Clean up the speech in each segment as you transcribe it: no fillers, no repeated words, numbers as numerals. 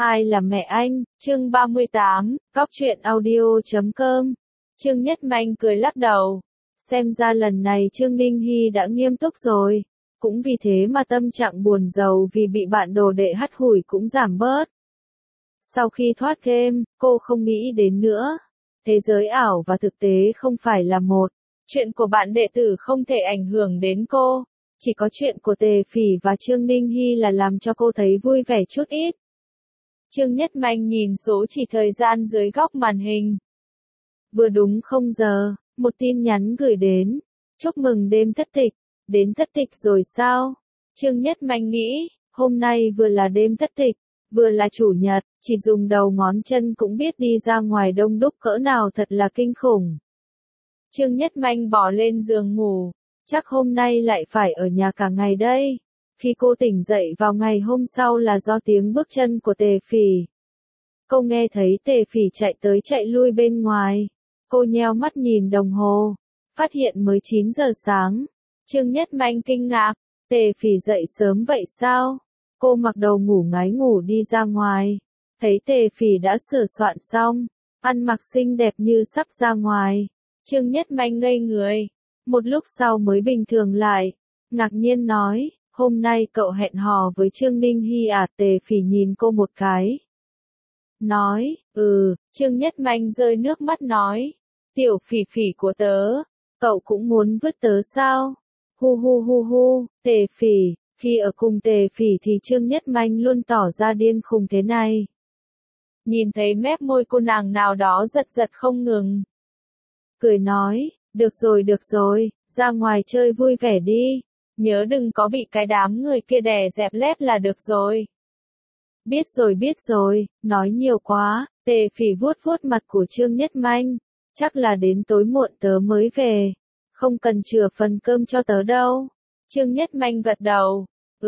Ai là mẹ anh? Chương 38, Góc truyện audio.com. Trương Nhất Manh cười lắc đầu. Xem ra lần này Trương Ninh Hy đã nghiêm túc rồi. Cũng vì thế mà tâm trạng buồn rầu vì bị bạn đồ đệ hắt hủi cũng giảm bớt. Sau khi thoát game, cô không nghĩ đến nữa. Thế giới ảo và thực tế không phải là một. Chuyện của bạn đệ tử không thể ảnh hưởng đến cô. Chỉ có chuyện của Tề Phỉ và Trương Ninh Hy là làm cho cô thấy vui vẻ chút ít. Trương Nhất Manh nhìn số chỉ thời gian dưới góc màn hình. Vừa đúng 0 giờ, một tin nhắn gửi đến. Chúc mừng đêm thất tịch. Đến thất tịch rồi sao? Trương Nhất Manh nghĩ, hôm nay vừa là đêm thất tịch, vừa là chủ nhật, chỉ dùng đầu ngón chân cũng biết đi ra ngoài đông đúc cỡ nào thật là kinh khủng. Trương Nhất Manh bỏ lên giường ngủ, chắc hôm nay lại phải ở nhà cả ngày đây. Khi cô tỉnh dậy vào ngày hôm sau là do tiếng bước chân của Tề Phỉ. Cô nghe thấy Tề Phỉ chạy tới chạy lui bên ngoài. Cô nheo mắt nhìn đồng hồ, phát hiện mới 9 giờ sáng. Trương Nhất Manh kinh ngạc, Tề Phỉ dậy sớm vậy sao? Cô mặc đồ ngủ ngáy ngủ đi ra ngoài. Thấy Tề Phỉ đã sửa soạn xong, ăn mặc xinh đẹp như sắp ra ngoài. Trương Nhất Manh ngây người. Một lúc sau mới bình thường lại. Ngạc nhiên nói, hôm nay cậu hẹn hò với Trương Ninh Hy à? Tề Phỉ nhìn cô một cái. Nói, Trương Nhất Manh rơi nước mắt nói. Tiểu Phỉ Phỉ của tớ, cậu cũng muốn vứt tớ sao? Hu hu hu hu, Tề Phỉ, khi ở cùng Tề Phỉ thì Trương Nhất Manh luôn tỏ ra điên khùng thế này. Nhìn thấy mép môi cô nàng nào đó giật giật không ngừng. Cười nói, được rồi, ra ngoài chơi vui vẻ đi. Nhớ đừng có bị cái đám người kia đè dẹp lép là được rồi. Biết rồi, nói nhiều quá. Tề Phỉ vuốt vuốt mặt của Trương Nhất Manh. Chắc là đến tối muộn tớ mới về. Không cần chừa phần cơm cho tớ đâu. Trương Nhất Manh gật đầu.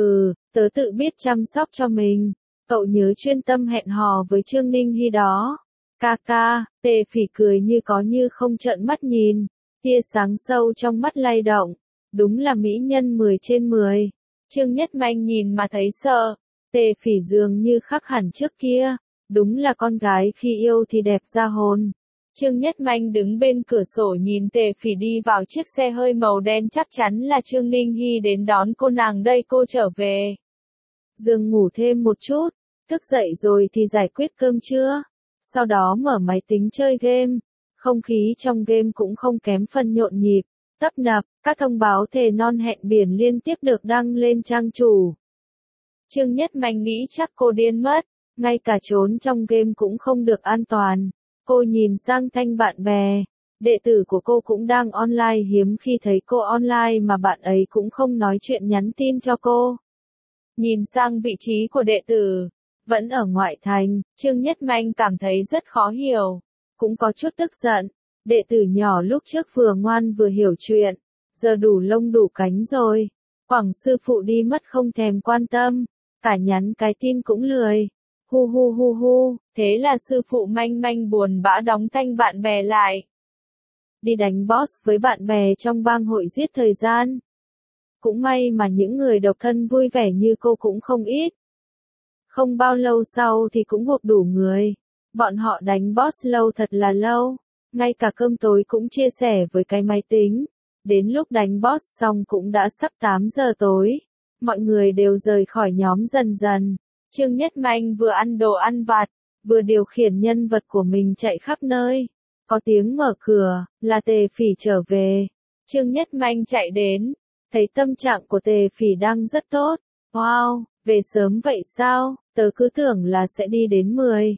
Tớ tự biết chăm sóc cho mình. Cậu nhớ chuyên tâm hẹn hò với Trương Ninh Hy đó. Ca, Tề Phỉ cười như có như không trợn mắt nhìn. Tia sáng sâu trong mắt lay động. Đúng là mỹ nhân 10 trên 10. Trương Nhất Manh nhìn mà thấy sợ. Tề Phỉ dường như khác hẳn trước kia. Đúng là con gái khi yêu thì đẹp ra hồn. Trương Nhất Manh đứng bên cửa sổ nhìn Tề Phỉ đi vào chiếc xe hơi màu đen, chắc chắn là Trương Ninh Hy đến đón cô nàng đây. Cô trở về giường ngủ thêm một chút, thức dậy rồi thì giải quyết cơm trưa, sau đó mở máy tính chơi game. Không khí trong game cũng không kém phần nhộn nhịp, tấp nập, các thông báo thề non hẹn biển liên tiếp được đăng lên trang chủ. Trương Nhất Manh nghĩ chắc cô điên mất, ngay cả trốn trong game cũng không được an toàn. Cô nhìn sang thanh bạn bè, đệ tử của cô cũng đang online, hiếm khi thấy cô online mà bạn ấy cũng không nói chuyện nhắn tin cho cô. Nhìn sang vị trí của đệ tử, vẫn ở ngoại thành, Trương Nhất Manh cảm thấy rất khó hiểu, cũng có chút tức giận. Đệ tử nhỏ lúc trước vừa ngoan vừa hiểu chuyện, giờ đủ lông đủ cánh rồi. Quảng sư phụ đi mất không thèm quan tâm, cả nhắn cái tin cũng lười. Hu hu hu hu, thế là sư phụ Manh Manh buồn bã đóng thanh bạn bè lại. Đi đánh boss với bạn bè trong bang hội giết thời gian. Cũng may mà những người độc thân vui vẻ như cô cũng không ít. Không bao lâu sau thì cũng gộp đủ người. Bọn họ đánh boss lâu thật là lâu. Ngay cả cơm tối cũng chia sẻ với cái máy tính. Đến lúc đánh boss xong cũng đã sắp 8 giờ tối. Mọi người đều rời khỏi nhóm dần dần. Trương Nhất Manh vừa ăn đồ ăn vặt, vừa điều khiển nhân vật của mình chạy khắp nơi. Có tiếng mở cửa, là Tề Phỉ trở về. Trương Nhất Manh chạy đến, thấy tâm trạng của Tề Phỉ đang rất tốt. Wow, về sớm vậy sao? Tớ cứ tưởng là sẽ đi đến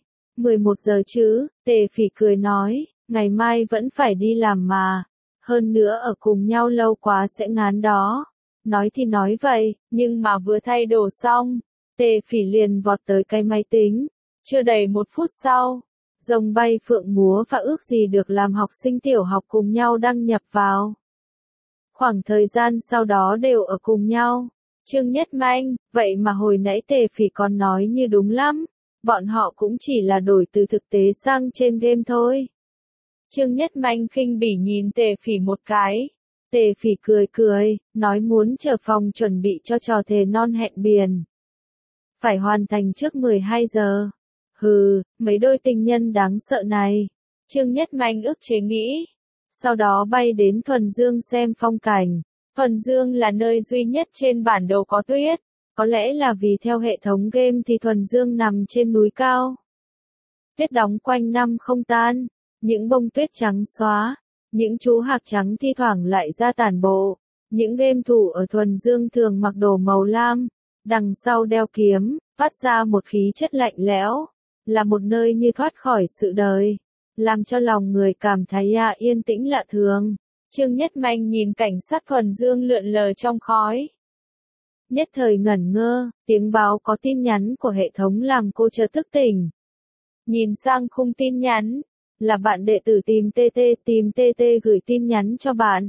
11 giờ chứ. Tề Phỉ cười nói, ngày mai vẫn phải đi làm mà. Hơn nữa ở cùng nhau lâu quá sẽ ngán đó. Nói thì nói vậy, nhưng mà vừa thay đồ xong, Tề Phỉ liền vọt tới cái máy tính. Chưa đầy 1 phút sau, rồng bay phượng múa và ước gì được làm học sinh tiểu học cùng nhau đăng nhập vào. Khoảng thời gian sau đó đều ở cùng nhau. Trương Nhất Manh, vậy mà hồi nãy Tề Phỉ còn nói như đúng lắm. Bọn họ cũng chỉ là đổi từ thực tế sang trên game thôi. Trương Nhất Manh khinh bỉ nhìn Tề Phỉ một cái. Tề Phỉ cười, nói muốn trở phòng chuẩn bị cho trò thề non hẹn biển. Phải hoàn thành trước 12 giờ. Hừ, mấy đôi tình nhân đáng sợ này. Trương Nhất Manh ức chế nghĩ. Sau đó bay đến Thuần Dương xem phong cảnh. Thuần Dương là nơi duy nhất trên bản đồ có tuyết. Có lẽ là vì theo hệ thống game thì Thuần Dương nằm trên núi cao. Tuyết đóng quanh năm không tan. Những bông tuyết trắng xóa. Những chú hạc trắng thi thoảng lại ra tản bộ. Những game thủ ở Thuần Dương thường mặc đồ màu lam. Đằng sau đeo kiếm, phát ra một khí chất lạnh lẽo. Là một nơi như thoát khỏi sự đời. Làm cho lòng người cảm thấy yên tĩnh lạ thường. Trương Nhất Manh nhìn cảnh sát Thuần Dương lượn lờ trong khói. Nhất thời ngẩn ngơ, tiếng báo có tin nhắn của hệ thống làm cô chợt thức tỉnh. Nhìn sang khung tin nhắn, là bạn đệ tử tìm TT gửi tin nhắn cho bạn.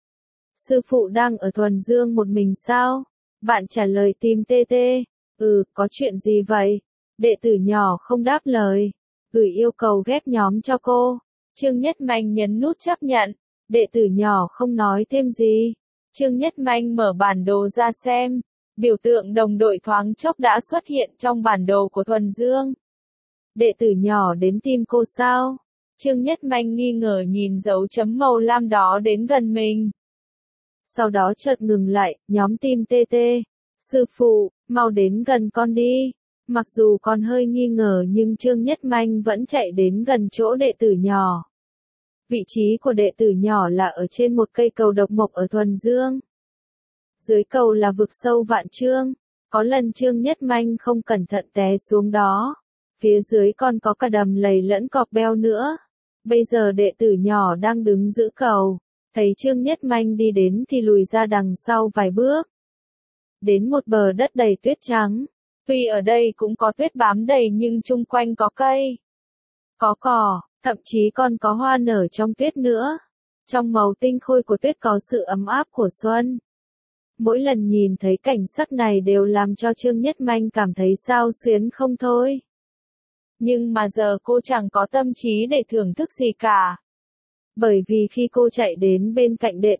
Sư phụ đang ở Thuần Dương một mình sao? Bạn trả lời tìm TT, có chuyện gì vậy? Đệ tử nhỏ không đáp lời, gửi yêu cầu ghép nhóm cho cô. Trương Nhất Manh nhấn nút chấp nhận, đệ tử nhỏ không nói thêm gì. Trương Nhất Manh mở bản đồ ra xem, biểu tượng đồng đội thoáng chốc đã xuất hiện trong bản đồ của Thuần Dương. Đệ tử nhỏ đến tìm cô sao? Trương Nhất Manh nghi ngờ nhìn dấu chấm màu lam đó đến gần mình. Sau đó chợt ngừng lại, nhóm tìm TT. Sư phụ, mau đến gần con đi. Mặc dù con hơi nghi ngờ nhưng Trương Nhất Manh vẫn chạy đến gần chỗ đệ tử nhỏ. Vị trí của đệ tử nhỏ là ở trên một cây cầu độc mộc ở Thuần Dương. Dưới cầu là vực sâu vạn trượng. Có lần Trương Nhất Manh không cẩn thận té xuống đó. Phía dưới còn có cả đầm lầy lẫn cọp beo nữa. Bây giờ đệ tử nhỏ đang đứng giữ cầu. Thấy Trương Nhất Manh đi đến thì lùi ra đằng sau vài bước. Đến một bờ đất đầy tuyết trắng. Tuy ở đây cũng có tuyết bám đầy nhưng chung quanh có cây. Có cỏ, thậm chí còn có hoa nở trong tuyết nữa. Trong màu tinh khôi của tuyết có sự ấm áp của xuân. Mỗi lần nhìn thấy cảnh sắc này đều làm cho Trương Nhất Manh cảm thấy xao xuyến không thôi. Nhưng mà giờ cô chẳng có tâm trí để thưởng thức gì cả. Bởi vì khi cô chạy đến bên cạnh đệ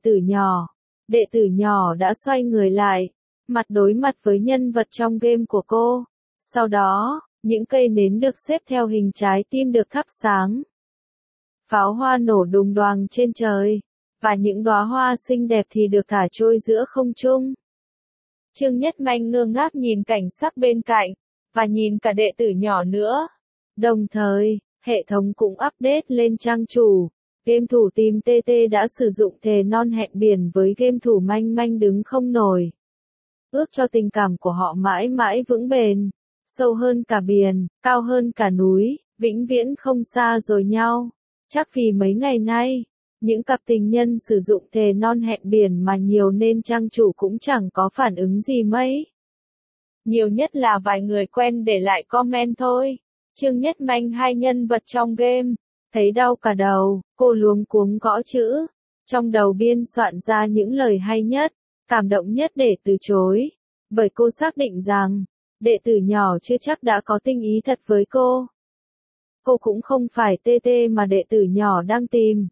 tử nhỏ đã xoay người lại, mặt đối mặt với nhân vật trong game của cô. Sau đó, những cây nến được xếp theo hình trái tim được thắp sáng. Pháo hoa nổ đùng đoàng trên trời, và những đóa hoa xinh đẹp thì được thả trôi giữa không trung. Trương Nhất Manh ngơ ngác nhìn cảnh sắc bên cạnh, và nhìn cả đệ tử nhỏ nữa. Đồng thời, hệ thống cũng update lên trang chủ. Game thủ tìm TT đã sử dụng thề non hẹn biển với game thủ Manh Manh đứng không nổi. Ước cho tình cảm của họ mãi mãi vững bền, sâu hơn cả biển, cao hơn cả núi, vĩnh viễn không xa rời nhau. Chắc vì mấy ngày nay, những cặp tình nhân sử dụng thề non hẹn biển mà nhiều nên trang chủ cũng chẳng có phản ứng gì mấy. Nhiều nhất là vài người quen để lại comment thôi. Trương Nhất Manh hai nhân vật trong game. Thấy đau cả đầu, cô luống cuống gõ chữ. Trong đầu biên soạn ra những lời hay nhất, cảm động nhất để từ chối. Bởi cô xác định rằng, đệ tử nhỏ chưa chắc đã có tình ý thật với cô. Cô cũng không phải TT mà đệ tử nhỏ đang tìm.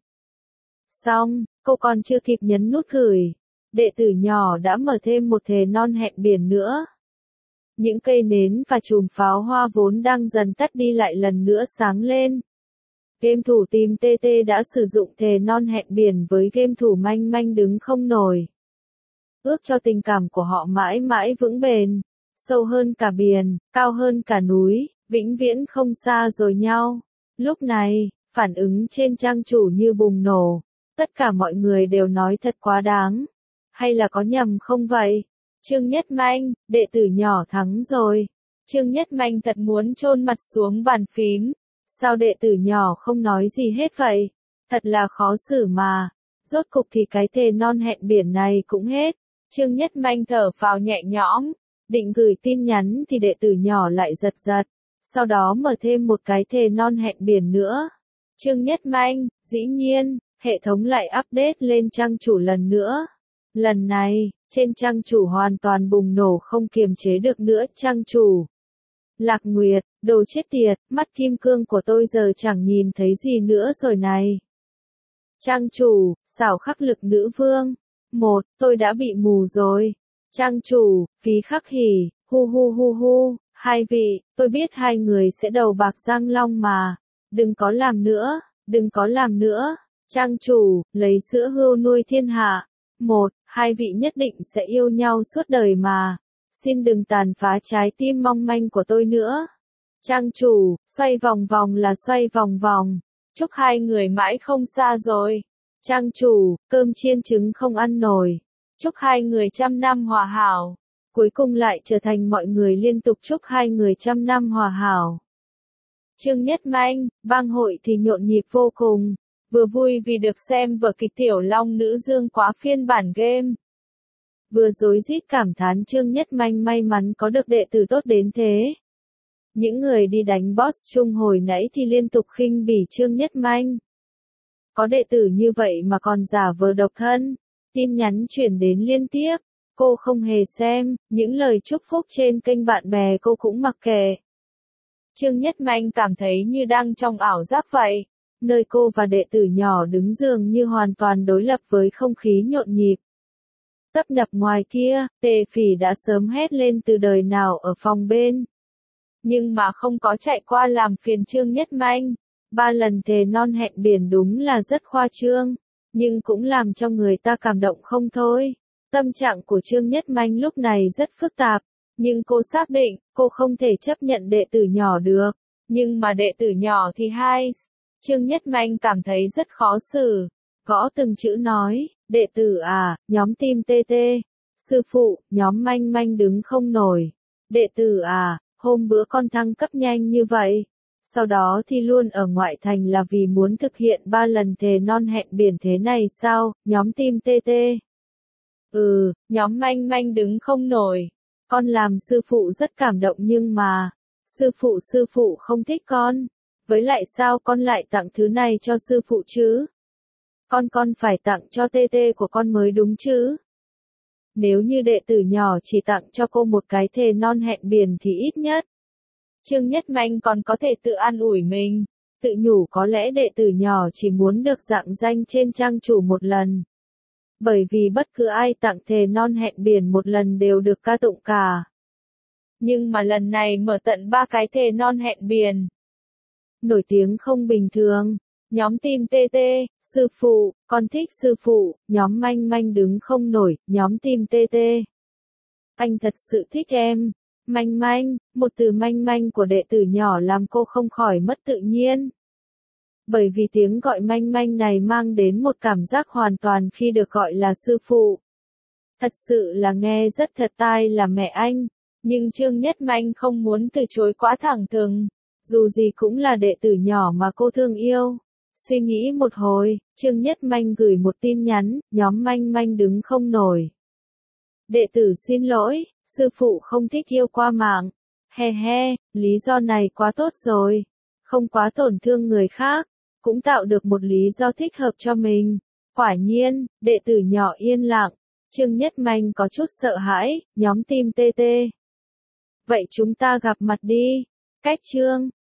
Xong, cô còn chưa kịp nhấn nút gửi. Đệ tử nhỏ đã mở thêm một thề non hẹn biển nữa. Những cây nến và chùm pháo hoa vốn đang dần tắt đi lại lần nữa sáng lên. Game thủ tìm TT đã sử dụng thề non hẹn biển với game thủ Manh Manh đứng không nổi. Ước cho tình cảm của họ mãi mãi vững bền, sâu hơn cả biển, cao hơn cả núi, vĩnh viễn không xa rời nhau. Lúc này, phản ứng trên trang chủ như bùng nổ. Tất cả mọi người đều nói thật quá đáng. Hay là có nhầm không vậy? Trương Nhất Manh, đệ tử nhỏ thắng rồi. Trương Nhất Manh thật muốn chôn mặt xuống bàn phím. Sao đệ tử nhỏ không nói gì hết vậy? Thật là khó xử mà. Rốt cục thì cái thề non hẹn biển này cũng hết. Trương Nhất Manh thở phào nhẹ nhõm. Định gửi tin nhắn thì đệ tử nhỏ lại giật giật. Sau đó mở thêm một cái thề non hẹn biển nữa. Trương Nhất Manh, dĩ nhiên, hệ thống lại update lên trang chủ lần nữa. Lần này, trên trang chủ hoàn toàn bùng nổ không kiềm chế được nữa. Trang chủ Lạc Nguyệt, đồ chết tiệt, mắt kim cương của tôi giờ chẳng nhìn thấy gì nữa rồi này. Trang chủ, xảo khắc lực nữ vương. Tôi đã bị mù rồi. Trang chủ, phí khắc hỉ, hu hu hu hu. Hai vị, tôi biết hai người sẽ đầu bạc răng long mà. Đừng có làm nữa, đừng có làm nữa. Trang chủ, lấy sữa hươu nuôi thiên hạ. Một, hai vị nhất định sẽ yêu nhau suốt đời mà. Xin đừng tàn phá trái tim mong manh của tôi nữa. Trang chủ, xoay vòng vòng là xoay vòng vòng. Chúc hai người mãi không xa rồi. Trang chủ, cơm chiên trứng không ăn nổi. Chúc hai người trăm năm hòa hảo. Cuối cùng lại trở thành mọi người liên tục chúc hai người trăm năm hòa hảo. Trương Nhất Manh, bang hội thì nhộn nhịp vô cùng. Vừa vui vì được xem vở kịch Tiểu Long Nữ Dương quá phiên bản game. Vừa rối rít cảm thán Trương Nhất Manh may mắn có được đệ tử tốt đến thế. Những người đi đánh boss chung hồi nãy thì liên tục khinh bỉ Trương Nhất Manh. Có đệ tử như vậy mà còn giả vờ độc thân. Tin nhắn chuyển đến liên tiếp. Cô không hề xem, những lời chúc phúc trên kênh bạn bè cô cũng mặc kệ. Trương Nhất Manh cảm thấy như đang trong ảo giác vậy. Nơi cô và đệ tử nhỏ đứng dường như hoàn toàn đối lập với không khí nhộn nhịp. Tấp nập ngoài kia, Tề Phỉ đã sớm hét lên từ đời nào ở phòng bên. Nhưng mà không có chạy qua làm phiền Trương Nhất Manh. 3 lần thề non hẹn biển đúng là rất khoa trương, nhưng cũng làm cho người ta cảm động không thôi. Tâm trạng của Trương Nhất Manh lúc này rất phức tạp, nhưng cô xác định, cô không thể chấp nhận đệ tử nhỏ được. Nhưng mà đệ tử nhỏ thì hay. Trương Nhất Manh cảm thấy rất khó xử. Gõ từng chữ nói, đệ tử à, nhóm team TT. Sư phụ, nhóm Manh Manh đứng không nổi. Đệ tử à, hôm bữa con thăng cấp nhanh như vậy. Sau đó thì luôn ở ngoại thành là vì muốn thực hiện 3 lần thề non hẹn biển thế này sao, nhóm team TT. Nhóm Manh Manh đứng không nổi. Con làm sư phụ rất cảm động nhưng mà, sư phụ không thích con. Với lại sao con lại tặng thứ này cho sư phụ chứ? Con phải tặng cho TT của con mới đúng chứ? Nếu như đệ tử nhỏ chỉ tặng cho cô một cái thề non hẹn biển thì ít nhất Trương Nhất Manh còn có thể tự an ủi mình, tự nhủ có lẽ đệ tử nhỏ chỉ muốn được rạng danh trên trang chủ một lần. Bởi vì bất cứ ai tặng thề non hẹn biển một lần đều được ca tụng cả. Nhưng mà lần này mở tận 3 cái thề non hẹn biển. Nổi tiếng không bình thường. Nhóm team TT, sư phụ, con thích sư phụ, nhóm Manh Manh đứng không nổi, nhóm team TT. Anh thật sự thích em. Manh Manh, một từ Manh Manh của đệ tử nhỏ làm cô không khỏi mất tự nhiên. Bởi vì tiếng gọi Manh Manh này mang đến một cảm giác hoàn toàn khi được gọi là sư phụ. Thật sự là nghe rất thật tai là mẹ anh, nhưng Trương Nhất Manh không muốn từ chối quá thẳng thừng, dù gì cũng là đệ tử nhỏ mà cô thương yêu. Suy nghĩ một hồi, Trương Nhất Manh gửi một tin nhắn, nhóm Manh Manh đứng không nổi. Đệ tử xin lỗi, sư phụ không thích yêu qua mạng. He he, lý do này quá tốt rồi. Không quá tổn thương người khác, cũng tạo được một lý do thích hợp cho mình. Quả nhiên, đệ tử nhỏ yên lặng. Trương Nhất Manh có chút sợ hãi, nhóm team TT. Vậy chúng ta gặp mặt đi. Cách chương